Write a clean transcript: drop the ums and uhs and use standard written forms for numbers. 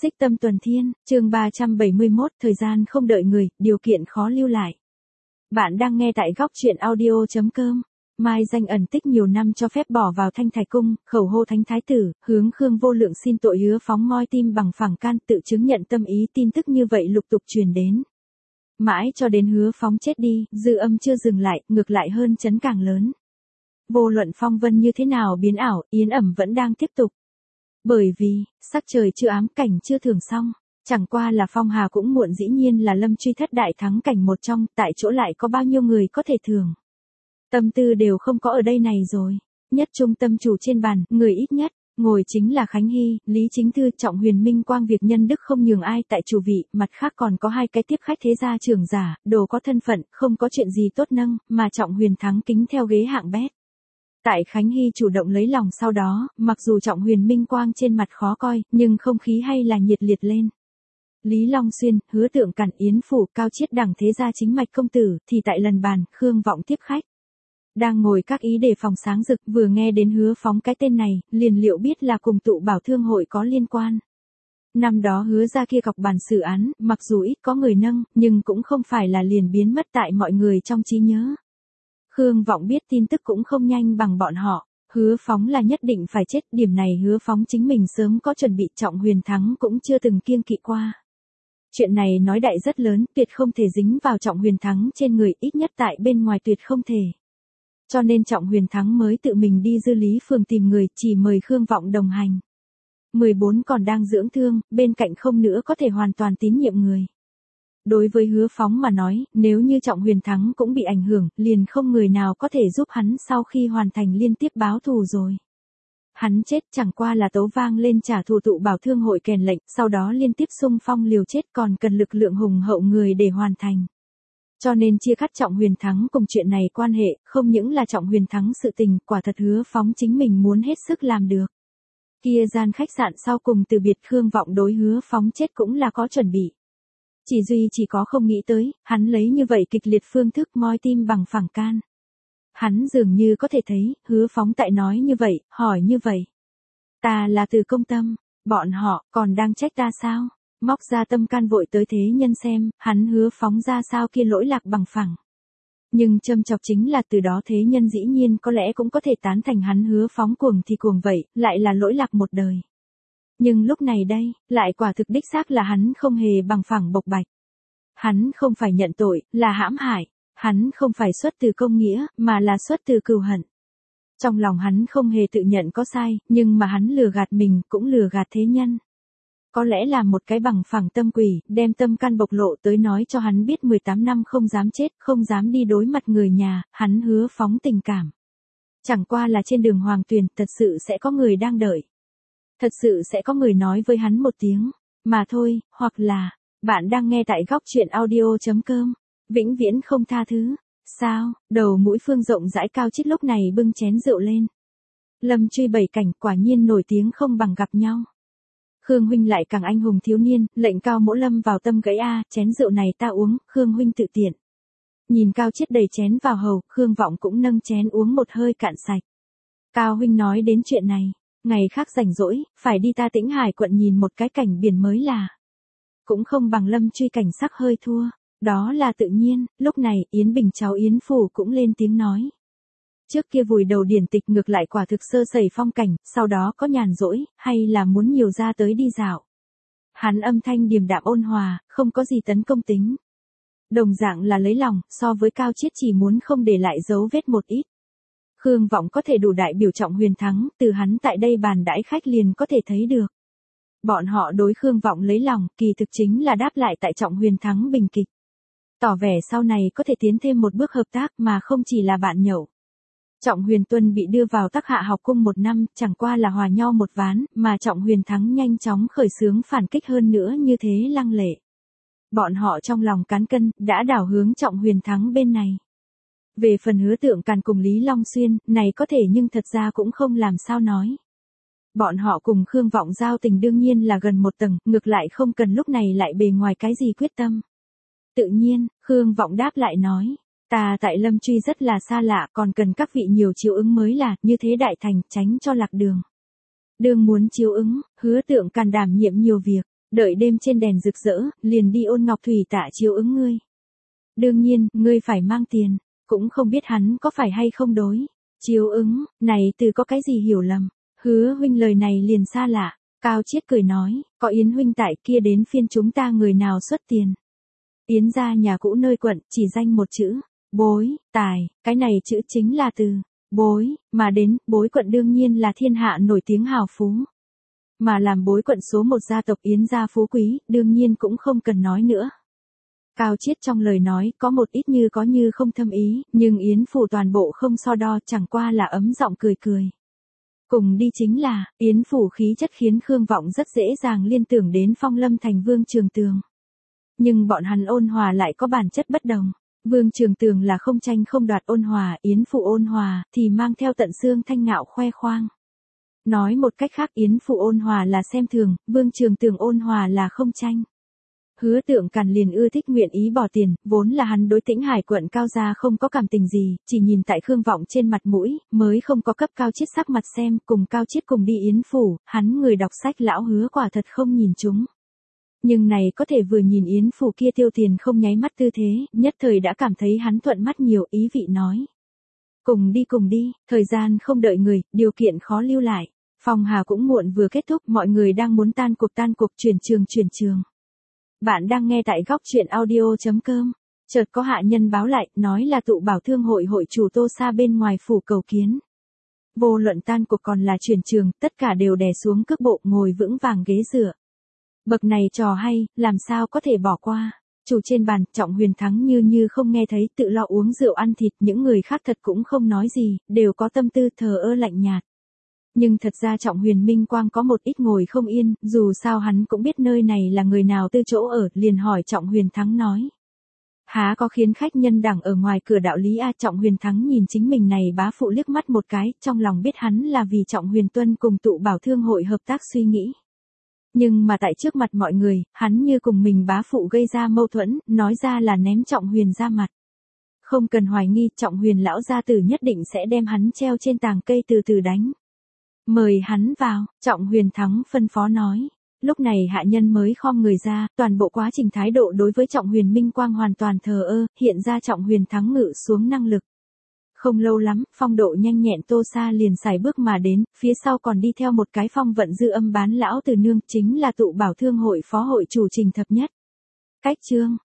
Xích Tâm Tuần Thiên, chương 371, thời gian không đợi người, điều kiện khó lưu lại. Bạn đang nghe tại góc truyện audio.com. Mai Danh ẩn tích nhiều năm cho phép bỏ vào Thanh Thải Cung, khẩu hô Thánh Thái Tử, hướng Khương Vô Lượng xin tội hứa phóng moi tim bằng phẳng can tự chứng nhận tâm ý, tin tức như vậy lục tục truyền đến. Mãi cho đến hứa phóng chết đi, dư âm chưa dừng lại, ngược lại hơn chấn càng lớn. Vô luận phong vân như thế nào biến ảo, yến ẩm vẫn đang tiếp tục. Bởi vì, sắc trời chưa ám, cảnh chưa thường xong, chẳng qua là phong hà cũng muộn, dĩ nhiên là Lâm Truy thất đại thắng cảnh một trong, tại chỗ lại có bao nhiêu người có thể thường. Tâm tư đều không có ở đây này rồi, nhất trung tâm chủ trên bàn, người ít nhất, ngồi chính là Khánh Hy, Lý Chính Thư, Trọng Huyền, Minh Quang, việc nhân đức không nhường ai tại chủ vị, mặt khác còn có hai cái tiếp khách thế gia trưởng giả, đồ có thân phận, không có chuyện gì tốt nâng, mà Trọng Huyền thắng kính theo ghế hạng bét. Tại Khánh Hy chủ động lấy lòng sau đó, mặc dù Trọng Huyền Minh Quang trên mặt khó coi, nhưng không khí hay là nhiệt liệt lên. Lý Long Xuyên, Hứa Tượng Cẩn, Yến Phủ, Cao Chiết đẳng thế gia chính mạch công tử, thì tại lần bàn, Khương Vọng tiếp khách. Đang ngồi các ý đề phòng sáng rực, vừa nghe đến hứa phóng cái tên này, liền liệu biết là cùng tụ bảo thương hội có liên quan. Năm đó hứa ra kia cọc bàn xử án, mặc dù ít có người nâng, nhưng cũng không phải là liền biến mất tại mọi người trong trí nhớ. Khương Vọng biết tin tức cũng không nhanh bằng bọn họ, hứa phóng là nhất định phải chết, điểm này hứa phóng chính mình sớm có chuẩn bị, Trọng Huyền thắng cũng chưa từng kiêng kỵ qua. Chuyện này nói đại rất lớn, tuyệt không thể dính vào Trọng Huyền thắng trên người, ít nhất tại bên ngoài tuyệt không thể. Cho nên Trọng Huyền thắng mới tự mình đi Dư Lý Phường tìm người, chỉ mời Khương Vọng đồng hành. 14 còn đang dưỡng thương, bên cạnh không nữa có thể hoàn toàn tín nhiệm người. Đối với hứa phóng mà nói, nếu như Trọng Huyền thắng cũng bị ảnh hưởng, liền không người nào có thể giúp hắn sau khi hoàn thành liên tiếp báo thù rồi. Hắn chết chẳng qua là tấu vang lên trả thù tụ bảo thương hội kèn lệnh, sau đó liên tiếp xung phong liều chết, còn cần lực lượng hùng hậu người để hoàn thành. Cho nên chia cắt Trọng Huyền thắng cùng chuyện này quan hệ, không những là Trọng Huyền thắng sự tình, quả thật hứa phóng chính mình muốn hết sức làm được. Kia gian khách sạn sau cùng từ biệt, Khương Vọng đối hứa phóng chết cũng là có chuẩn bị. Chỉ có không nghĩ tới, hắn lấy như vậy kịch liệt phương thức moi tim bằng phẳng can. Hắn dường như có thể thấy, hứa phóng tại nói như vậy, hỏi như vậy. Ta là từ công tâm, bọn họ còn đang trách ta sao? Móc ra tâm can vội tới thế nhân xem, hắn hứa phóng ra sao kia lỗi lạc bằng phẳng. Nhưng châm chọc chính là từ đó thế nhân dĩ nhiên có lẽ cũng có thể tán thành hắn hứa phóng cuồng thì cuồng vậy, lại là lỗi lạc một đời. Nhưng lúc này đây, lại quả thực đích xác là hắn không hề bằng phẳng bộc bạch. Hắn không phải nhận tội, là hãm hại. Hắn không phải xuất từ công nghĩa, mà là xuất từ cừu hận. Trong lòng hắn không hề tự nhận có sai, nhưng mà hắn lừa gạt mình, cũng lừa gạt thế nhân. Có lẽ là một cái bằng phẳng tâm quỷ, đem tâm can bộc lộ tới nói cho hắn biết 18 năm không dám chết, không dám đi đối mặt người nhà, hắn hứa phóng tình cảm. Chẳng qua là trên đường hoàng tuyền, thật sự sẽ có người đang đợi. Thật sự sẽ có người nói với hắn một tiếng, mà thôi, hoặc là, bạn đang nghe tại góc truyện audio.com, vĩnh viễn không tha thứ. Sao, đầu mũi Phương rộng rãi Cao Chiết lúc này bưng chén rượu lên. Lâm Truy bảy cảnh quả nhiên nổi tiếng không bằng gặp nhau. Khương huynh lại càng anh hùng thiếu niên, lệnh Cao mỗ lâm vào tâm gãy a, chén rượu này ta uống, Khương huynh tự tiện. Nhìn Cao Chiết đầy chén vào hầu, Khương Vọng cũng nâng chén uống một hơi cạn sạch. Cao huynh nói đến chuyện này, ngày khác rảnh rỗi, phải đi ta Tĩnh Hải quận nhìn một cái cảnh biển mới là. Cũng không bằng Lâm Truy cảnh sắc hơi thua, đó là tự nhiên. Lúc này Yến Bình cháu Yến Phủ cũng lên tiếng nói. Trước kia vùi đầu điển tịch ngược lại quả thực sơ sẩy phong cảnh, sau đó có nhàn rỗi, hay là muốn nhiều ra tới đi dạo. Hắn âm thanh điềm đạm ôn hòa, không có gì tấn công tính. Đồng dạng là lấy lòng, so với Cao Chiết chỉ muốn không để lại dấu vết một ít. Khương Vọng có thể đủ đại biểu Trọng Huyền thắng, từ hắn tại đây bàn đãi khách liền có thể thấy được. Bọn họ đối Khương Vọng lấy lòng, kỳ thực chính là đáp lại tại Trọng Huyền thắng bình kịch. Tỏ vẻ sau này có thể tiến thêm một bước hợp tác mà không chỉ là bạn nhậu. Trọng Huyền Tuân bị đưa vào Tắc Hạ học cung 1 năm, chẳng qua là hòa nho một ván, mà Trọng Huyền thắng nhanh chóng khởi xướng phản kích hơn nữa như thế lăng lệ. Bọn họ trong lòng cán cân, đã đảo hướng Trọng Huyền thắng bên này. Về phần Hứa Tượng Càn cùng Lý Long Xuyên, này có thể nhưng thật ra cũng không làm sao nói. Bọn họ cùng Khương Vọng giao tình đương nhiên là gần một tầng, ngược lại không cần lúc này lại bề ngoài cái gì quyết tâm. Tự nhiên, Khương Vọng đáp lại nói, ta tại Lâm Truy rất là xa lạ, còn cần các vị nhiều chiếu ứng mới là, như thế đại thành, tránh cho lạc đường. Đường muốn chiếu ứng, Hứa Tượng Càn đảm nhiệm nhiều việc, Đợi đêm trên đèn rực rỡ, liền đi ôn ngọc thủy tạ chiếu ứng ngươi. Đương nhiên, ngươi phải mang tiền, cũng không biết hắn có phải hay không đối. Chiếu ứng, này từ có cái gì hiểu lầm, Hứa huynh lời này liền xa lạ. Cao Chiết cười nói, có Yến huynh tại kia đến phiên chúng ta người nào xuất tiền. Yến gia nhà cũ nơi quận, chỉ danh một chữ, bối, tài, cái này chữ chính là từ, bối, mà đến, bối quận đương nhiên là thiên hạ nổi tiếng hào phú. Mà làm bối quận số một gia tộc Yến gia phú quý, đương nhiên cũng không cần nói nữa. Cao Chiết trong lời nói có một ít như có như không thâm ý, nhưng Yến phủ toàn bộ không so đo, chẳng qua là ấm giọng cười cười. Cùng đi chính là, Yến phủ khí chất khiến Khương Vọng rất dễ dàng liên tưởng đến Phong Lâm thành Vương Trường Tường. Nhưng bọn hắn ôn hòa lại có bản chất bất đồng. Vương Trường Tường là không tranh không đoạt ôn hòa, Yến phủ ôn hòa thì mang theo tận xương thanh ngạo khoe khoang. Nói một cách khác, Yến phủ ôn hòa là xem thường, Vương Trường Tường ôn hòa là không tranh. Hứa Tượng Càn liền ưa thích nguyện ý bỏ tiền, vốn là hắn đối Tĩnh Hải quận Cao gia không có cảm tình gì, chỉ nhìn tại Khương Vọng trên mặt mũi, mới không có cấp Cao Chiết sắc mặt xem, cùng Cao Chiết cùng đi Yến phủ, hắn người đọc sách lão Hứa quả thật không nhìn chúng. Nhưng này có thể vừa nhìn Yến phủ kia tiêu tiền không nháy mắt tư thế, nhất thời đã cảm thấy hắn thuận mắt nhiều, ý vị nói. Cùng đi, thời gian không đợi người, điều kiện khó lưu lại. Phong Hà cũng muộn vừa kết thúc, mọi người đang muốn tan cuộc chuyển trường. Bạn đang nghe tại góc chuyện audio.com. Chợt có hạ nhân báo lại, nói là tụ bảo thương hội hội chủ Tô Sa bên ngoài phủ cầu kiến. Vô luận tan cuộc còn là chuyển trường, tất cả đều đè xuống cước bộ ngồi vững vàng ghế dựa. Bậc này trò hay, làm sao có thể bỏ qua. Chủ trên bàn, Trọng Huyền Thắng như không nghe thấy, tự lo uống rượu ăn thịt, những người khác thật cũng không nói gì, đều có tâm tư thờ ơ lạnh nhạt. Nhưng thật ra Trọng Huyền Minh Quang có một ít ngồi không yên, dù sao hắn cũng biết nơi này là người nào tư chỗ ở, liền hỏi Trọng Huyền Thắng nói. Há có khiến khách nhân đẳng ở ngoài cửa đạo lý a? Trọng Huyền Thắng nhìn chính mình này bá phụ liếc mắt một cái, trong lòng biết hắn là vì Trọng Huyền Tuân cùng tụ bảo thương hội hợp tác suy nghĩ. Nhưng mà tại trước mặt mọi người, hắn như cùng mình bá phụ gây ra mâu thuẫn, nói ra là ném Trọng Huyền ra mặt. Không cần hoài nghi, Trọng Huyền lão gia tử nhất định sẽ đem hắn treo trên tàng cây từ từ đánh. Mời hắn vào, Trọng Huyền Thắng phân phó nói. Lúc này hạ nhân mới khom người ra, toàn bộ quá trình thái độ đối với Trọng Huyền Minh Quang hoàn toàn thờ ơ, hiện ra Trọng Huyền Thắng ngự xuống năng lực. Không lâu lắm, phong độ nhanh nhẹn Tô Sa liền sải bước mà đến, phía sau còn đi theo một cái phong vận dư âm bán lão từ nương, chính là tụ bảo thương hội phó hội chủ Trình Thập Nhất. Cách chương,